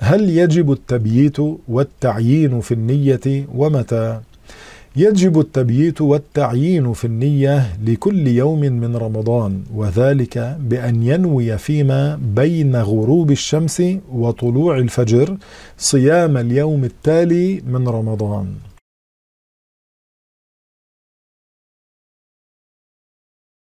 هل يجب التبييت والتعيين في النية ومتى؟ يجب التبييت والتعيين في النية لكل يوم من رمضان، وذلك بأن ينوي فيما بين غروب الشمس وطلوع الفجر صيام اليوم التالي من رمضان.